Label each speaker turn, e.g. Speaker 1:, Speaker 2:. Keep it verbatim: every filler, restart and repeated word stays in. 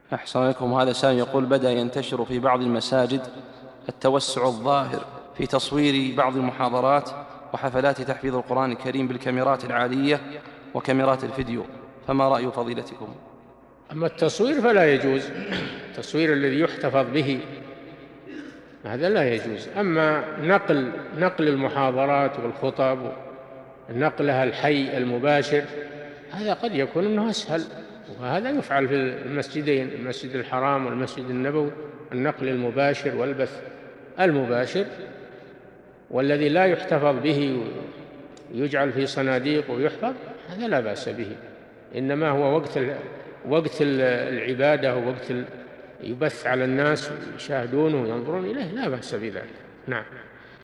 Speaker 1: أحسن عليكم. هذا سائل يقول: بدأ ينتشر في بعض المساجد التوسع الظاهر في تصوير بعض المحاضرات وحفلات تحفيظ القرآن الكريم بالكاميرات العالية وكاميرات الفيديو، فما رأي فضيلتكم؟
Speaker 2: أما التصوير فلا يجوز، التصوير الذي يحتفظ به هذا لا يجوز. أما نقل نقل المحاضرات والخطب نقلها الحي المباشر هذا قد يكون أنه أسهل، وهذا يفعل في المسجدين، المسجد الحرام والمسجد النبوي، النقل المباشر والبث المباشر. والذي لا يحتفظ به ويجعل في صناديق ويحفظ هذا لا بأس به، إنما هو وقت وقت العبادة ووقت يبث على الناس يشاهدونه وينظرون إليه لا بأس بذلك. نعم.